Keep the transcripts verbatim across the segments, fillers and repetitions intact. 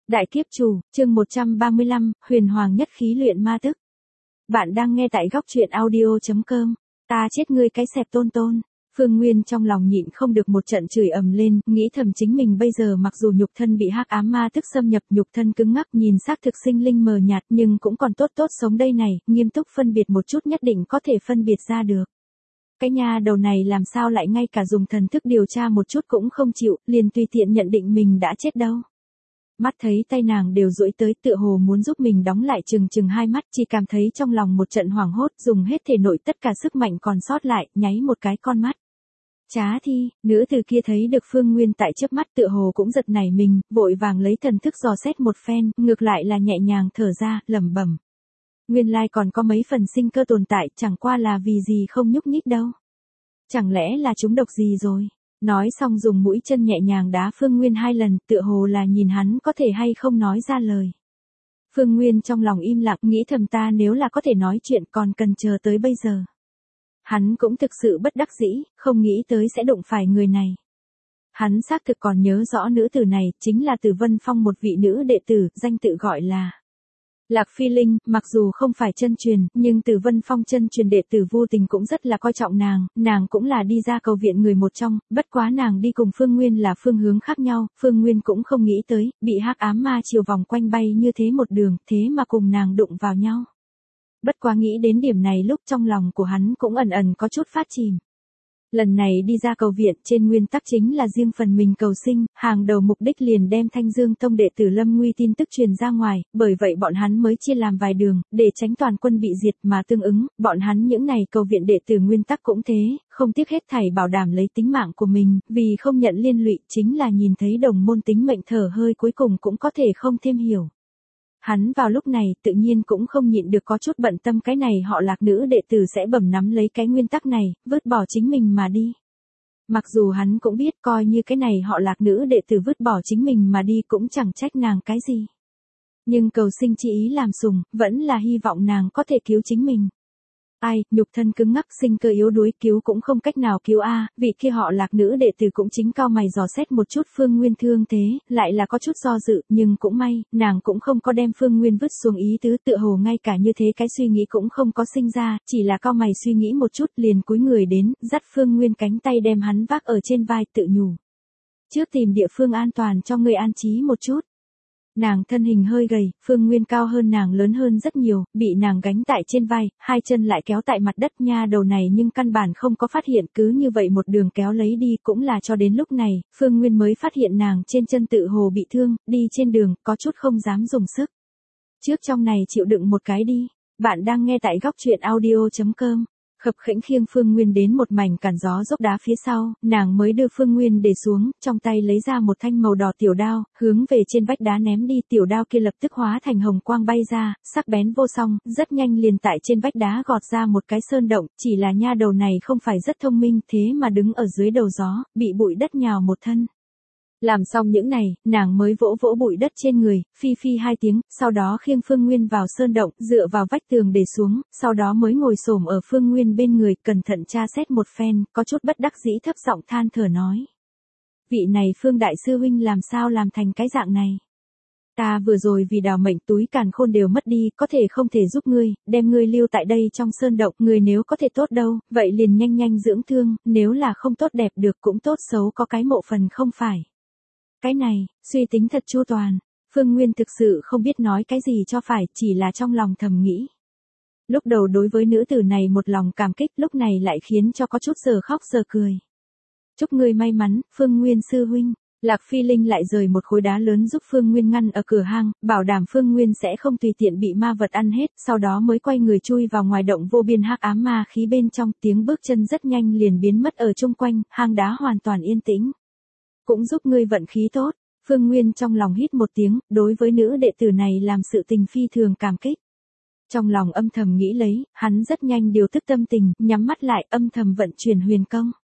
Đại kiếp chủ, chương một trăm ba mươi lăm, huyền hoàng nhất khí luyện ma tức. Bạn đang nghe tại góc truyện audio chấm com. Ta chết ngươi cái xẹp tôn tôn. Phương Nguyên trong lòng nhịn không được một trận chửi ầm lên, nghĩ thầm chính mình bây giờ mặc dù nhục thân bị hắc ám ma tức xâm nhập, nhục thân cứng ngắc nhìn xác thực sinh linh mờ nhạt, nhưng cũng còn tốt tốt sống đây này, nghiêm túc phân biệt một chút nhất định có thể phân biệt ra được. Cái nha đầu này làm sao lại ngay cả dùng thần thức điều tra một chút cũng không chịu, liền tùy tiện nhận định mình đã chết đâu. Mắt thấy tay nàng đều duỗi tới, tựa hồ muốn giúp mình đóng lại chừng chừng hai mắt, chỉ cảm thấy trong lòng một trận hoảng hốt, dùng hết thể nội tất cả sức mạnh còn sót lại, nháy một cái con mắt. Trá thi, nữ từ kia thấy được Phương Nguyên tại chớp mắt, tựa hồ cũng giật nảy mình, vội vàng lấy thần thức dò xét một phen, ngược lại là nhẹ nhàng thở ra, lẩm bẩm. Nguyên lai còn có mấy phần sinh cơ tồn tại, chẳng qua là vì gì không nhúc nhích đâu. Chẳng lẽ là chúng độc gì rồi? Nói xong dùng mũi chân nhẹ nhàng đá Phương Nguyên hai lần, tựa hồ là nhìn hắn có thể hay không nói ra lời. Phương Nguyên trong lòng im lặng, nghĩ thầm ta nếu là có thể nói chuyện còn cần chờ tới bây giờ. Hắn cũng thực sự bất đắc dĩ, không nghĩ tới sẽ đụng phải người này. Hắn xác thực còn nhớ rõ nữ tử này, chính là Tử Vân Phong một vị nữ đệ tử, danh tự gọi là Lạc Phi Linh. Mặc dù không phải chân truyền, nhưng Tử Vân Phong chân truyền đệ tử vô tình cũng rất là coi trọng nàng, nàng cũng là đi ra cầu viện người một trong, bất quá nàng đi cùng Phương Nguyên là phương hướng khác nhau, Phương Nguyên cũng không nghĩ tới, bị hắc ám ma chiều vòng quanh bay như thế một đường, thế mà cùng nàng đụng vào nhau. Bất quá nghĩ đến điểm này lúc trong lòng của hắn cũng ẩn ẩn có chút phát chìm. Lần này đi ra cầu viện trên nguyên tắc chính là riêng phần mình cầu sinh, hàng đầu mục đích liền đem Thanh Dương Tông đệ tử Lâm Nguy tin tức truyền ra ngoài, bởi vậy bọn hắn mới chia làm vài đường, để tránh toàn quân bị diệt mà tương ứng, bọn hắn những này cầu viện đệ tử nguyên tắc cũng thế, không tiếc hết thảy bảo đảm lấy tính mạng của mình, vì không nhận liên lụy chính là nhìn thấy đồng môn tính mệnh thở hơi cuối cùng cũng có thể không thêm hiểu. Hắn vào lúc này tự nhiên cũng không nhịn được có chút bận tâm cái này họ Lạc nữ đệ tử sẽ bầm nắm lấy cái nguyên tắc này, vứt bỏ chính mình mà đi. Mặc dù hắn cũng biết coi như cái này họ Lạc nữ đệ tử vứt bỏ chính mình mà đi cũng chẳng trách nàng cái gì. Nhưng cầu sinh chi ý làm sùng, vẫn là hy vọng nàng có thể cứu chính mình. Ai, nhục thân cứng ngắc sinh cơ yếu đuối cứu cũng không cách nào cứu a, vị kia họ Lạc nữ đệ tử cũng chính cao mày dò xét một chút Phương Nguyên thương thế, lại là có chút do dự, nhưng cũng may, nàng cũng không có đem Phương Nguyên vứt xuống ý tứ, tựa hồ ngay cả như thế cái suy nghĩ cũng không có sinh ra, chỉ là cao mày suy nghĩ một chút liền cúi người đến, dắt Phương Nguyên cánh tay đem hắn vác ở trên vai tự nhủ. Trước tìm địa phương an toàn cho ngươi an trí một chút. Nàng thân hình hơi gầy, Phương Nguyên cao hơn nàng lớn hơn rất nhiều, bị nàng gánh tại trên vai, hai chân lại kéo tại mặt đất nha đầu này nhưng căn bản không có phát hiện, cứ như vậy một đường kéo lấy đi cũng là cho đến lúc này, Phương Nguyên mới phát hiện nàng trên chân tự hồ bị thương, đi trên đường, có chút không dám dùng sức. Trước trong này chịu đựng một cái đi, bạn đang nghe tại góc truyện audio chấm com. Khập khẽnh khiêng Phương Nguyên đến một mảnh cản gió dốc đá phía sau, nàng mới đưa Phương Nguyên để xuống, trong tay lấy ra một thanh màu đỏ tiểu đao, hướng về trên vách đá ném đi, tiểu đao kia lập tức hóa thành hồng quang bay ra, sắc bén vô song, rất nhanh liền tại trên vách đá gọt ra một cái sơn động, chỉ là nha đầu này không phải rất thông minh, thế mà đứng ở dưới đầu gió, bị bụi đất nhào một thân. Làm xong những này, nàng mới vỗ vỗ bụi đất trên người, phi phi hai tiếng, sau đó khiêng Phương Nguyên vào sơn động, dựa vào vách tường để xuống, sau đó mới ngồi xổm ở Phương Nguyên bên người, cẩn thận tra xét một phen, có chút bất đắc dĩ thấp giọng than thở nói. Vị này Phương đại sư huynh làm sao làm thành cái dạng này? Ta vừa rồi vì đào mệnh túi càn khôn đều mất đi, có thể không thể giúp ngươi, đem ngươi lưu tại đây trong sơn động, ngươi nếu có thể tốt đâu, vậy liền nhanh nhanh dưỡng thương, nếu là không tốt đẹp được cũng tốt xấu có cái mộ phần không phải. Cái này, suy tính thật chu toàn, Phương Nguyên thực sự không biết nói cái gì cho phải, chỉ là trong lòng thầm nghĩ. Lúc đầu đối với nữ tử này một lòng cảm kích, lúc này lại khiến cho có chút giờ khóc giờ cười. Chúc ngươi may mắn, Phương Nguyên sư huynh. Lạc Phi Linh lại rời một khối đá lớn giúp Phương Nguyên ngăn ở cửa hang, bảo đảm Phương Nguyên sẽ không tùy tiện bị ma vật ăn hết, sau đó mới quay người chui vào ngoài động vô biên hắc ám ma khí bên trong, tiếng bước chân rất nhanh liền biến mất ở chung quanh, hang đá hoàn toàn yên tĩnh. Cũng giúp ngươi vận khí tốt, Phương Nguyên trong lòng hít một tiếng, đối với nữ đệ tử này làm sự tình phi thường cảm kích. Trong lòng âm thầm nghĩ lấy, hắn rất nhanh điều tức tâm tình, nhắm mắt lại âm thầm vận chuyển huyền công.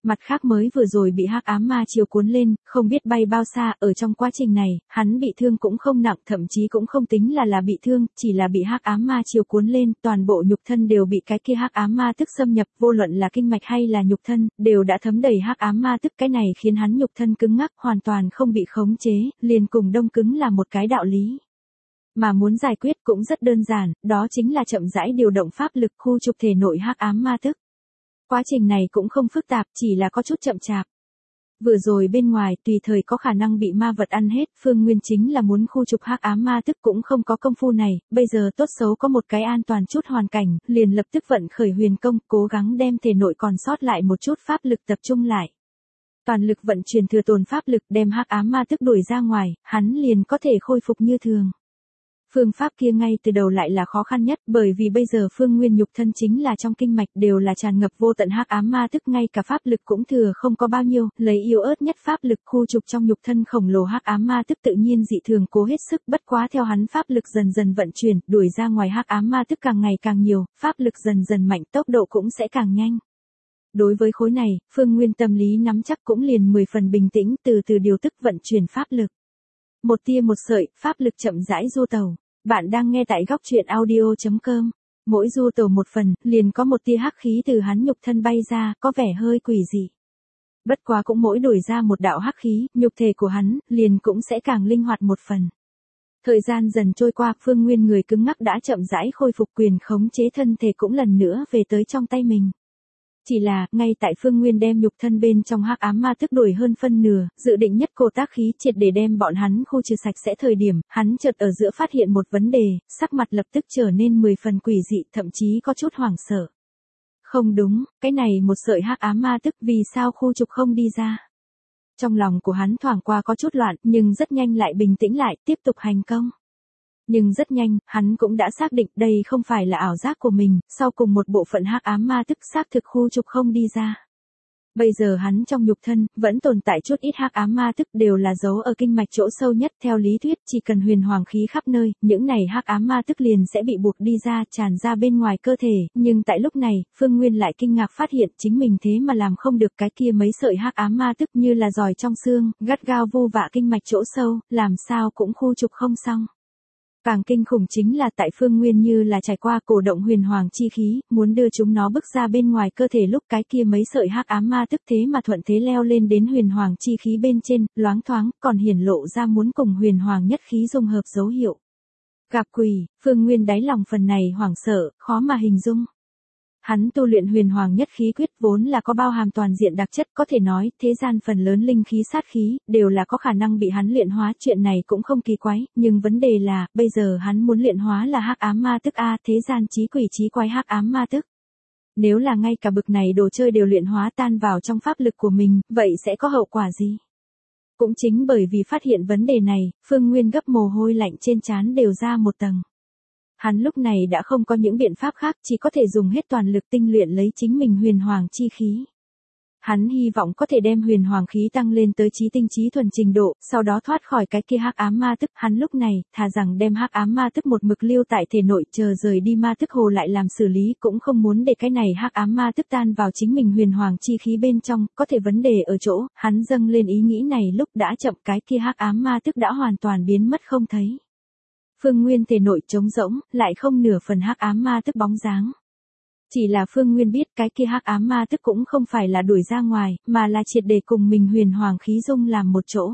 Mặt khác mới vừa rồi bị hắc ám ma chiều cuốn lên, không biết bay bao xa, ở trong quá trình này, hắn bị thương cũng không nặng, thậm chí cũng không tính là là bị thương, chỉ là bị hắc ám ma chiều cuốn lên, toàn bộ nhục thân đều bị cái kia hắc ám ma tức xâm nhập, vô luận là kinh mạch hay là nhục thân, đều đã thấm đầy hắc ám ma tức, cái này khiến hắn nhục thân cứng ngắc, hoàn toàn không bị khống chế, liền cùng đông cứng là một cái đạo lý. Mà muốn giải quyết cũng rất đơn giản, đó chính là chậm rãi điều động pháp lực khu trục thể nội hắc ám ma tức. Quá trình này cũng không phức tạp, chỉ là có chút chậm chạp. Vừa rồi bên ngoài tùy thời có khả năng bị ma vật ăn hết, Phương Nguyên chính là muốn khu trục hắc ám ma tức cũng không có công phu này, bây giờ tốt xấu có một cái an toàn chút hoàn cảnh, liền lập tức vận khởi huyền công, cố gắng đem thể nội còn sót lại một chút pháp lực tập trung lại. Toàn lực vận chuyển thừa tồn pháp lực đem hắc ám ma tức đuổi ra ngoài, hắn liền có thể khôi phục như thường. Phương pháp kia ngay từ đầu lại là khó khăn nhất, bởi vì bây giờ Phương Nguyên nhục thân chính là trong kinh mạch đều là tràn ngập vô tận hắc ám ma tức, ngay cả pháp lực cũng thừa không có bao nhiêu, lấy yếu ớt nhất pháp lực khu trục trong nhục thân khổng lồ hắc ám ma tức tự nhiên dị thường cố hết sức, bất quá theo hắn pháp lực dần dần vận chuyển, đuổi ra ngoài hắc ám ma tức càng ngày càng nhiều, pháp lực dần dần mạnh, tốc độ cũng sẽ càng nhanh. Đối với khối này, Phương Nguyên tâm lý nắm chắc cũng liền mười phần bình tĩnh, từ từ điều tức vận chuyển pháp lực. Một tia một sợi, pháp lực chậm rãi du tàu. Bạn đang nghe tại góc truyện audio chấm com. Mỗi du tàu một phần, liền có một tia hắc khí từ hắn nhục thân bay ra, có vẻ hơi quỷ dị. Bất quá cũng mỗi đổi ra một đạo hắc khí, nhục thể của hắn, liền cũng sẽ càng linh hoạt một phần. Thời gian dần trôi qua, Phương Nguyên người cứng ngắc đã chậm rãi khôi phục quyền khống chế thân thể cũng lần nữa về tới trong tay mình. Chỉ là, ngay tại Phương Nguyên đem nhục thân bên trong hắc ám ma tức đuổi hơn phân nửa, dự định nhất cô tác khí triệt để đem bọn hắn khu trừ sạch sẽ thời điểm, hắn chợt ở giữa phát hiện một vấn đề, sắc mặt lập tức trở nên mười phần quỷ dị, thậm chí có chút hoảng sợ. Không đúng, cái này một sợi hắc ám ma tức vì sao khu trục không đi ra? Trong lòng của hắn thoảng qua có chút loạn, nhưng rất nhanh lại bình tĩnh lại, tiếp tục hành công. Nhưng rất nhanh, hắn cũng đã xác định đây không phải là ảo giác của mình, sau cùng một bộ phận hắc ám ma tức xác thực khu trục không đi ra. Bây giờ hắn trong nhục thân, vẫn tồn tại chút ít hắc ám ma tức đều là giấu ở kinh mạch chỗ sâu nhất, theo lý thuyết chỉ cần huyền hoàng khí khắp nơi, những này hắc ám ma tức liền sẽ bị buộc đi ra, tràn ra bên ngoài cơ thể, nhưng tại lúc này, Phương Nguyên lại kinh ngạc phát hiện chính mình thế mà làm không được, cái kia mấy sợi hắc ám ma tức như là giòi trong xương, gắt gao vu vạ kinh mạch chỗ sâu, làm sao cũng khu trục không xong. Càng kinh khủng chính là tại Phương Nguyên như là trải qua cổ động huyền hoàng chi khí, muốn đưa chúng nó bước ra bên ngoài cơ thể lúc cái kia mấy sợi hắc ám ma tức thế mà thuận thế leo lên đến huyền hoàng chi khí bên trên, loáng thoáng, còn hiển lộ ra muốn cùng huyền hoàng nhất khí dung hợp dấu hiệu. Gặp quỷ, Phương Nguyên đáy lòng phần này hoảng sợ, khó mà hình dung. Hắn tu luyện huyền hoàng nhất khí quyết vốn là có bao hàm toàn diện đặc chất, có thể nói, thế gian phần lớn linh khí sát khí, đều là có khả năng bị hắn luyện hóa, chuyện này cũng không kỳ quái, nhưng vấn đề là, bây giờ hắn muốn luyện hóa là hắc ám ma tức a, thế gian chí quỷ chí quái hắc ám ma tức. Nếu là ngay cả bực này đồ chơi đều luyện hóa tan vào trong pháp lực của mình, vậy sẽ có hậu quả gì? Cũng chính bởi vì phát hiện vấn đề này, Phương Nguyên gấp mồ hôi lạnh trên trán đều ra một tầng. Hắn lúc này đã không có những biện pháp khác, chỉ có thể dùng hết toàn lực tinh luyện lấy chính mình huyền hoàng chi khí. Hắn hy vọng có thể đem huyền hoàng khí tăng lên tới chí tinh chí thuần trình độ, sau đó thoát khỏi cái kia hắc ám ma tức. Hắn lúc này, thà rằng đem hắc ám ma tức một mực lưu tại thể nội, chờ rời đi ma tức hồ lại làm xử lý, cũng không muốn để cái này hắc ám ma tức tan vào chính mình huyền hoàng chi khí bên trong. Có thể vấn đề ở chỗ, hắn dâng lên ý nghĩ này lúc đã chậm, cái kia hắc ám ma tức đã hoàn toàn biến mất không thấy. Phương Nguyên thể nội trống rỗng, lại không nửa phần hắc ám ma tức bóng dáng. Chỉ là Phương Nguyên biết cái kia hắc ám ma tức cũng không phải là đuổi ra ngoài, mà là triệt để cùng mình huyền hoàng khí dung làm một chỗ.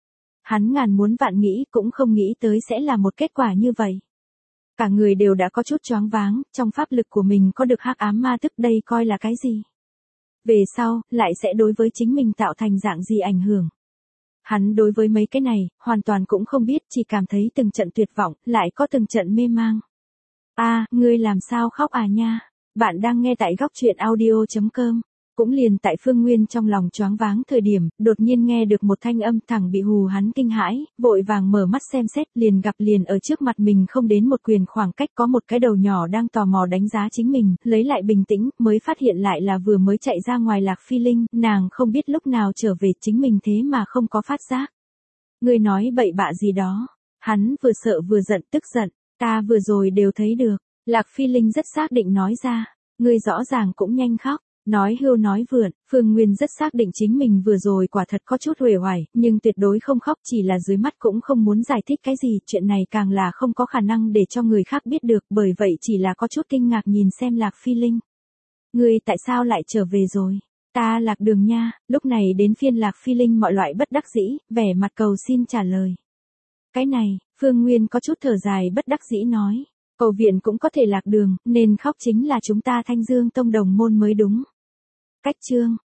Hắn ngàn muốn vạn nghĩ cũng không nghĩ tới sẽ là một kết quả như vậy. Cả người đều đã có chút choáng váng, trong pháp lực của mình có được hắc ám ma tức, đây coi là cái gì? Về sau, lại sẽ đối với chính mình tạo thành dạng gì ảnh hưởng? Hắn đối với mấy cái này, hoàn toàn cũng không biết, chỉ cảm thấy từng trận tuyệt vọng, lại có từng trận mê mang. A, à, ngươi làm sao khóc à nha? Bạn đang nghe tại góc truyện audio chấm com. Cũng liền tại Phương Nguyên trong lòng choáng váng thời điểm, đột nhiên nghe được một thanh âm thẳng bị hù hắn kinh hãi, vội vàng mở mắt xem xét, liền gặp liền ở trước mặt mình không đến một quyền khoảng cách có một cái đầu nhỏ đang tò mò đánh giá chính mình, lấy lại bình tĩnh, mới phát hiện lại là vừa mới chạy ra ngoài Lạc Phi Linh, nàng không biết lúc nào trở về chính mình thế mà không có phát giác. Ngươi nói bậy bạ gì đó, hắn vừa sợ vừa giận tức giận, ta vừa rồi đều thấy được, Lạc Phi Linh rất xác định nói ra, ngươi rõ ràng cũng nhanh khóc. Nói hưu nói vượn, Phương Nguyên rất xác định chính mình vừa rồi quả thật có chút uể oải, nhưng tuyệt đối không khóc, chỉ là dưới mắt cũng không muốn giải thích cái gì, chuyện này càng là không có khả năng để cho người khác biết được, bởi vậy chỉ là có chút kinh ngạc nhìn xem Lạc Phi Linh. Ngươi tại sao lại trở về rồi? Ta lạc đường nha. Lúc này đến phiên Lạc Phi Linh mọi loại bất đắc dĩ, vẻ mặt cầu xin trả lời. Cái này, Phương Nguyên có chút thở dài bất đắc dĩ nói. Cầu viện cũng có thể lạc đường, nên khóc chính là chúng ta Thanh Dương Tông đồng môn mới đúng. Cách chương.